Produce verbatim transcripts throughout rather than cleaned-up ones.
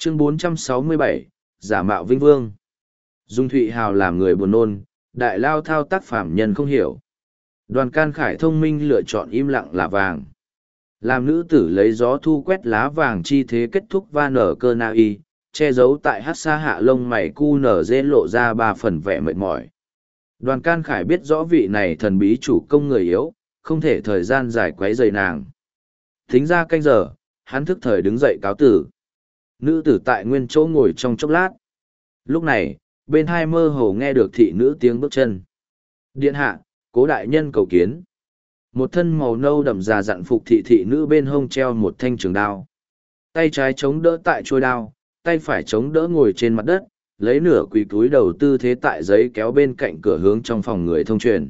Chương bốn trăm sáu mươi bảy, giả mạo vinh vương. Dung Thụy Hào làm người buồn nôn, đại lao thao tác phạm nhân không hiểu. Đoàn Can Khải thông minh lựa chọn im lặng là vàng. Làm nữ tử lấy gió thu quét lá vàng chi thế kết thúc va nở cơ na y, che giấu tại hát xa hạ lông mày cu nở dê lộ ra ba phần vẻ mệt mỏi. Đoàn Can Khải biết rõ vị này thần bí chủ công người yếu, không thể thời gian dài quấy rầy nàng. Thính ra canh giờ, hắn thức thời đứng dậy cáo tử. Nữ tử tại nguyên chỗ ngồi trong chốc lát. Lúc này, bên hai mơ hồ nghe được thị nữ tiếng bước chân. Điện hạ, cố đại nhân cầu kiến. Một thân màu nâu đậm già dặn phục thị thị nữ bên hông treo một thanh trường đao. Tay trái chống đỡ tại trôi đao, tay phải chống đỡ ngồi trên mặt đất, lấy nửa quỳ túi đầu tư thế tại giấy kéo bên cạnh cửa hướng trong phòng người thông truyền.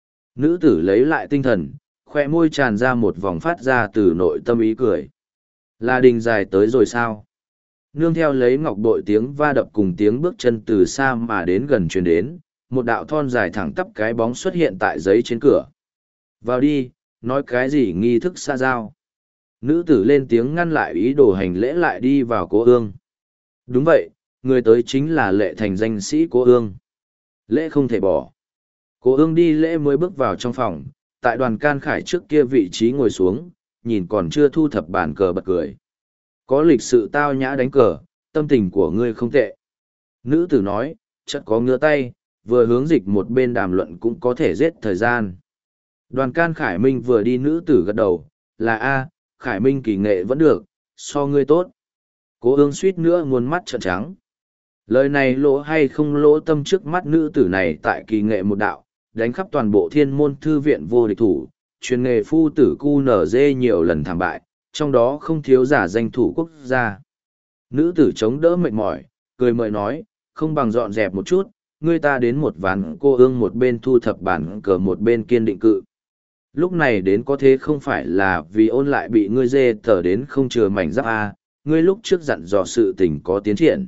Nữ tử lấy lại tinh thần, khoe môi tràn ra một vòng phát ra từ nội tâm ý cười. Là đình dài tới rồi sao? Nương theo lấy ngọc bội tiếng va đập cùng tiếng bước chân từ xa mà đến gần truyền đến, một đạo thon dài thẳng tắp cái bóng xuất hiện tại giấy trên cửa. Vào đi, nói cái gì nghi thức xa giao. Nữ tử lên tiếng ngăn lại ý đồ hành lễ lại đi vào Cố Ương. Đúng vậy, người tới chính là Lệ Thành danh sĩ Cố Ương. Lễ không thể bỏ. Cố Ương đi lễ mới bước vào trong phòng, tại Đoàn Can Khải trước kia vị trí ngồi xuống, nhìn còn chưa thu thập bàn cờ bật cười. Có lịch sự tao nhã đánh cờ, tâm tình của ngươi không tệ. Nữ tử nói, chợt có ngứa tay, vừa hướng dịch một bên đàm luận cũng có thể giết thời gian. Đoàn Can Khải Minh vừa đi nữ tử gật đầu, là A, Khải Minh kỳ nghệ vẫn được, so ngươi tốt. Cố Ương suýt nữa muôn mắt trợn trắng. Lời này lỗ hay không lỗ tâm trước mắt nữ tử này tại kỳ nghệ một đạo, đánh khắp toàn bộ thiên môn thư viện vô địch thủ, truyền nghề phu tử cu nở dê nhiều lần thảm bại, trong đó không thiếu giả danh thủ quốc gia. Nữ tử chống đỡ mệt mỏi, cười mời nói, không bằng dọn dẹp một chút, ngươi ta đến một ván. Cô Ương một bên thu thập bản cờ một bên kiên định cự. Lúc này đến có thế không phải là vì ôn lại bị ngươi dê tở đến không chừa mảnh giáp A, ngươi lúc trước dặn dò sự tình có tiến triển.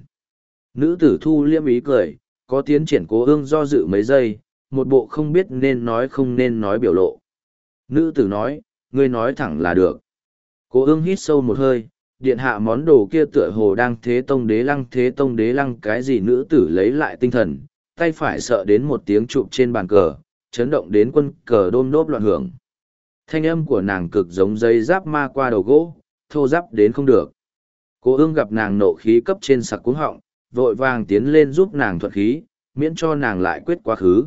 Nữ tử thu liêm ý cười, có tiến triển. Cố Ương do dự mấy giây, một bộ không biết nên nói không nên nói biểu lộ. Nữ tử nói, ngươi nói thẳng là được. Cố Ương hít sâu một hơi, điện hạ món đồ kia tựa hồ đang thế tông đế lăng thế tông đế lăng cái gì. Nữ tử lấy lại tinh thần, tay phải sợ đến một tiếng chụp trên bàn cờ, chấn động đến quân cờ đôm đốp loạn hưởng. Thanh âm của nàng cực giống dây giáp ma qua đầu gỗ, thô giáp đến không được. Cố Ương gặp nàng nộ khí cấp trên sặc cuống họng, vội vàng tiến lên giúp nàng thuận khí, miễn cho nàng lại quyết quá khứ.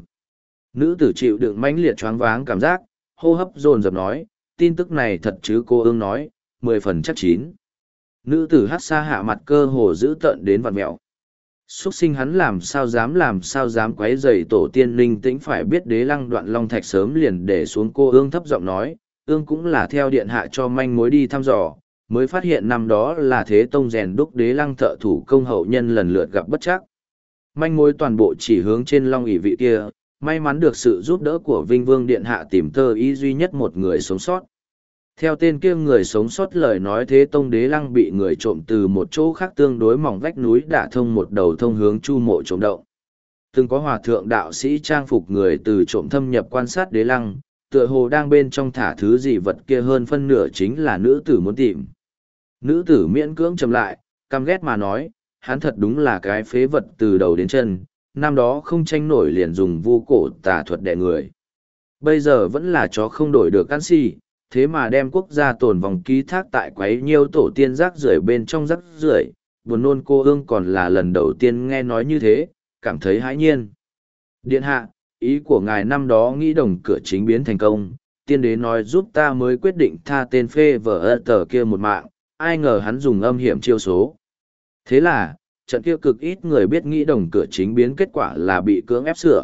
Nữ tử chịu đựng mãnh liệt choáng váng cảm giác, hô hấp dồn dập nói, tin tức này thật chứ? Cố Ương nói, mười phần chắc chín. Nữ tử hát xa hạ mặt cơ hồ giữ tợn đến vặn mẹo. Xuất sinh hắn làm sao dám làm sao dám quấy rầy tổ tiên linh tĩnh, phải biết đế lăng Đoạn Long Thạch sớm liền để xuống. Cô Ương thấp giọng nói, Ương cũng là theo điện hạ cho manh mối đi thăm dò, mới phát hiện năm đó là thế tông rèn đúc đế lăng thợ thủ công hậu nhân lần lượt gặp bất trắc. Manh mối toàn bộ chỉ hướng trên Long ỷ vị kia, may mắn được sự giúp đỡ của Vinh Vương điện hạ tìm tơ y duy nhất một người sống sót. Theo tên kia người sống sót lời nói, thế tông đế lăng bị người trộm từ một chỗ khác tương đối mỏng vách núi đả thông một đầu thông hướng chu mộ trộm động. Từng có hòa thượng đạo sĩ trang phục người từ trộm thâm nhập quan sát đế lăng, tựa hồ đang bên trong thả thứ gì vật kia, hơn phân nửa chính là nữ tử muốn tìm. Nữ tử miễn cưỡng trầm lại, căm ghét mà nói, hắn thật đúng là cái phế vật từ đầu đến chân, năm đó không tranh nổi liền dùng vu cổ tà thuật đè người. Bây giờ vẫn là chó không đổi được ăn xì, thế mà đem quốc gia tồn vòng ký thác tại quấy nhiêu tổ tiên rác rưởi bên trong rác rưởi. Buồn nôn. Cô Ương còn là lần đầu tiên nghe nói như thế, cảm thấy hãi nhiên. Điện hạ, ý của ngài năm đó nghĩ đồng cửa chính biến thành công, tiên đế nói giúp ta mới quyết định tha tên phê vợ tờ kia một mạng, ai ngờ hắn dùng âm hiểm chiêu số. Thế là, trận kia cực ít người biết nghĩ đồng cửa chính biến, kết quả là bị cưỡng ép sửa.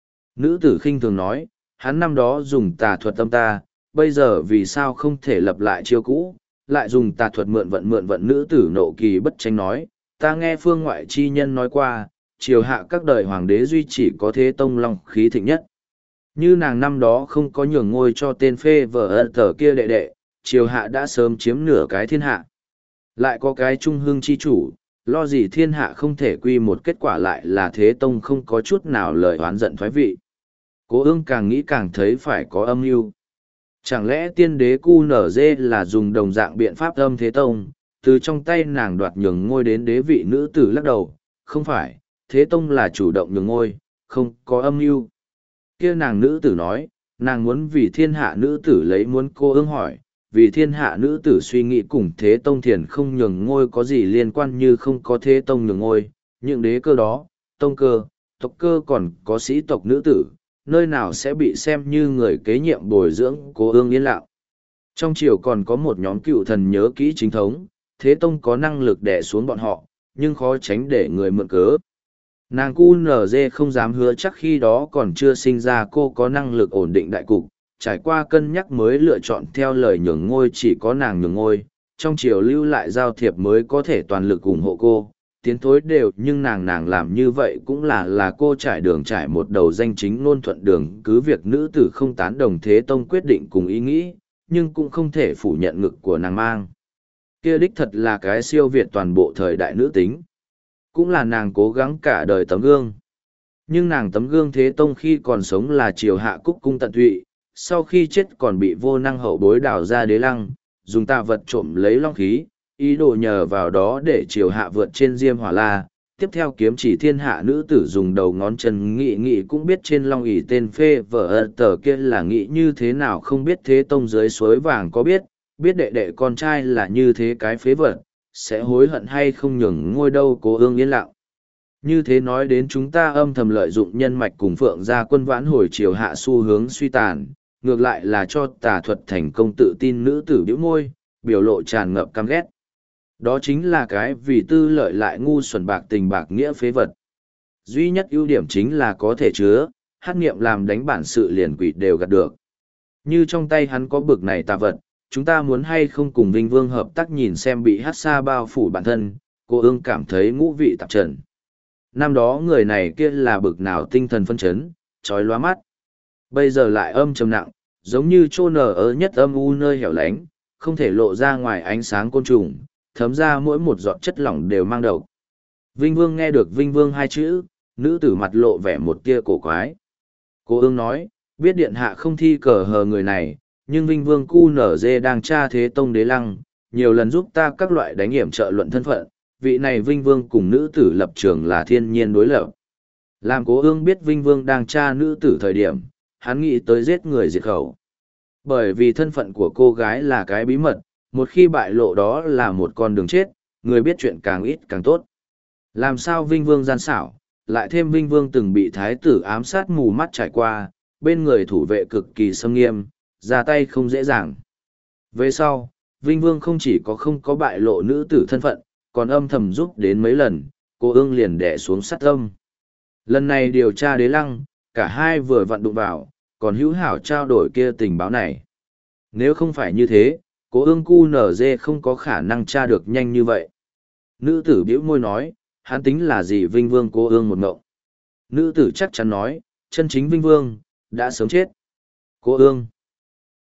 Nữ tử khinh thường nói, hắn năm đó dùng tà thuật tâm ta, bây giờ vì sao không thể lập lại chiêu cũ, lại dùng tà thuật mượn vận mượn vận. Nữ tử nộ kỳ bất tranh nói, ta nghe phương ngoại chi nhân nói qua, triều hạ các đời hoàng đế duy chỉ có thế tông long khí thịnh nhất. Như nàng năm đó không có nhường ngôi cho tên phê vợ ân tờ kia đệ đệ, triều hạ đã sớm chiếm nửa cái thiên hạ. Lại có cái trung hương chi chủ, lo gì thiên hạ không thể quy một, kết quả lại là thế tông không có chút nào lời oán giận thoái vị. Cố Ương càng nghĩ càng thấy phải có âm mưu. Chẳng lẽ tiên đế cu nở dê là dùng đồng dạng biện pháp âm thế tông, từ trong tay nàng đoạt nhường ngôi đến đế vị nữ tử lắc đầu, không phải, Thế Tông là chủ động nhường ngôi, không có âm mưu. Kia nàng nữ tử nói, nàng muốn vì thiên hạ nữ tử lấy muốn cô ương hỏi, vì thiên hạ nữ tử suy nghĩ cùng Thế Tông thiền không nhường ngôi có gì liên quan như không có Thế Tông nhường ngôi, những đế cơ đó, tông cơ, tộc cơ còn có sĩ tộc nữ tử, nơi nào sẽ bị xem như người kế nhiệm bồi dưỡng cô ương yên lặng. Trong triều còn có một nhóm cựu thần nhớ kỹ chính thống, Thế Tông có năng lực đè xuống bọn họ, nhưng khó tránh để người mượn cớ. Nàng cu nở dê không dám hứa chắc khi đó còn chưa sinh ra cô có năng lực ổn định đại cục, trải qua cân nhắc mới lựa chọn theo lời nhường ngôi chỉ có nàng nhường ngôi, trong triều lưu lại giao thiệp mới có thể toàn lực ủng hộ cô, tiến thối đều nhưng nàng nàng làm như vậy cũng là là cô trải đường trải một đầu danh chính ngôn thuận đường cứ việc nữ tử không tán đồng Thế Tông quyết định cùng ý nghĩ, nhưng cũng không thể phủ nhận ngực của nàng mang. Kia đích thật là cái siêu việt toàn bộ thời đại nữ tính. Cũng là nàng cố gắng cả đời tấm gương. Nhưng nàng tấm gương Thế Tông khi còn sống là triều hạ cúc cung tận tụy, sau khi chết còn bị vô năng hậu bối đào ra đế lăng, dùng tà vật trộm lấy long khí, ý đồ nhờ vào đó để triều hạ vượt trên diêm hỏa la. Tiếp theo kiếm chỉ thiên hạ nữ tử dùng đầu ngón chân nghị nghị cũng biết trên long ỷ tên phê vợ tờ kia là nghĩ như thế nào không biết Thế Tông dưới suối vàng có biết, biết đệ đệ con trai là như thế cái phế vật, sẽ hối hận hay không nhường ngôi đâu Cố ương yên lặng. Như thế nói đến chúng ta âm thầm lợi dụng nhân mạch cùng phượng gia quân vãn hồi triều hạ xu hướng suy tàn, ngược lại là cho tà thuật thành công tự tin nữ tử bĩu môi, biểu lộ tràn ngập căm ghét. Đó chính là cái vì tư lợi lại ngu xuẩn bạc tình bạc nghĩa phế vật. Duy nhất ưu điểm chính là có thể chứa, hát nghiệm làm đánh bản sự liền quỷ đều gạt được. Như trong tay hắn có bực này tà vật, chúng ta muốn hay không cùng Vinh Vương hợp tác nhìn xem bị hát xa bao phủ bản thân, cô ương cảm thấy ngũ vị tạp trần. Năm đó người này kia là bực nào tinh thần phân chấn, trói lóa mắt. Bây giờ lại âm trầm nặng, giống như chô nở ở nhất âm u nơi hẻo lánh, không thể lộ ra ngoài ánh sáng côn trùng, thấm ra mỗi một giọt chất lỏng đều mang độc. Vinh Vương nghe được Vinh Vương hai chữ, nữ tử mặt lộ vẻ một tia cổ quái. Cô ương nói, biết điện hạ không thi cờ hờ người này, nhưng Vinh Vương cu nở dê đang tra Thế Tông đế lăng, nhiều lần giúp ta các loại đánh hiểm trợ luận thân phận, vị này Vinh Vương cùng nữ tử lập trường là thiên nhiên đối lập. Làm Cố ương biết Vinh Vương đang tra nữ tử thời điểm, hắn nghĩ tới giết người diệt khẩu. Bởi vì thân phận của cô gái là cái bí mật, một khi bại lộ đó là một con đường chết, người biết chuyện càng ít càng tốt. Làm sao Vinh Vương gian xảo, lại thêm Vinh Vương từng bị thái tử ám sát mù mắt trải qua, bên người thủ vệ cực kỳ xâm nghiêm, ra tay không dễ dàng. Về sau, Vinh Vương không chỉ có không có bại lộ nữ tử thân phận, còn âm thầm giúp đến mấy lần, cô ương liền đẻ xuống sát âm. Lần này điều tra đế lăng, cả hai vừa vặn đụng vào, còn hữu hảo trao đổi kia tình báo này. Nếu không phải như thế, cô ương cu nở dê không có khả năng tra được nhanh như vậy. Nữ tử bĩu môi nói, hắn tính là gì Vinh Vương cô ương một ngộng. Nữ tử chắc chắn nói, chân chính Vinh Vương, đã sớm chết. Cô ương.